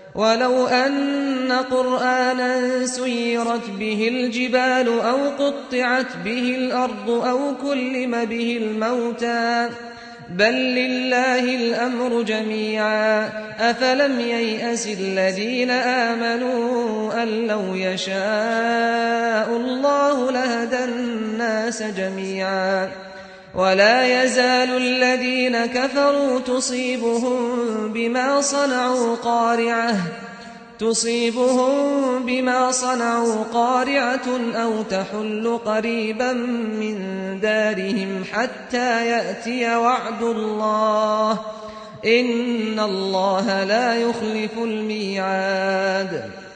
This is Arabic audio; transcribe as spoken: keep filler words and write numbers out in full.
ولو أن قرآنا سيرت به الجبال أو قطعت به الأرض أو كلم به الموتى بل لله الأمر جميعا أفلم ييأس الذين آمنوا أن لو يشاء الله لهدى الناس جميعا ولا يزال الذين كفروا تصيبهم بما صنعوا قارعة تصيبهم بما صنعوا قارعة أو تحل قريبا من دارهم حتى يأتي وعد الله إن الله لا يخلف الميعاد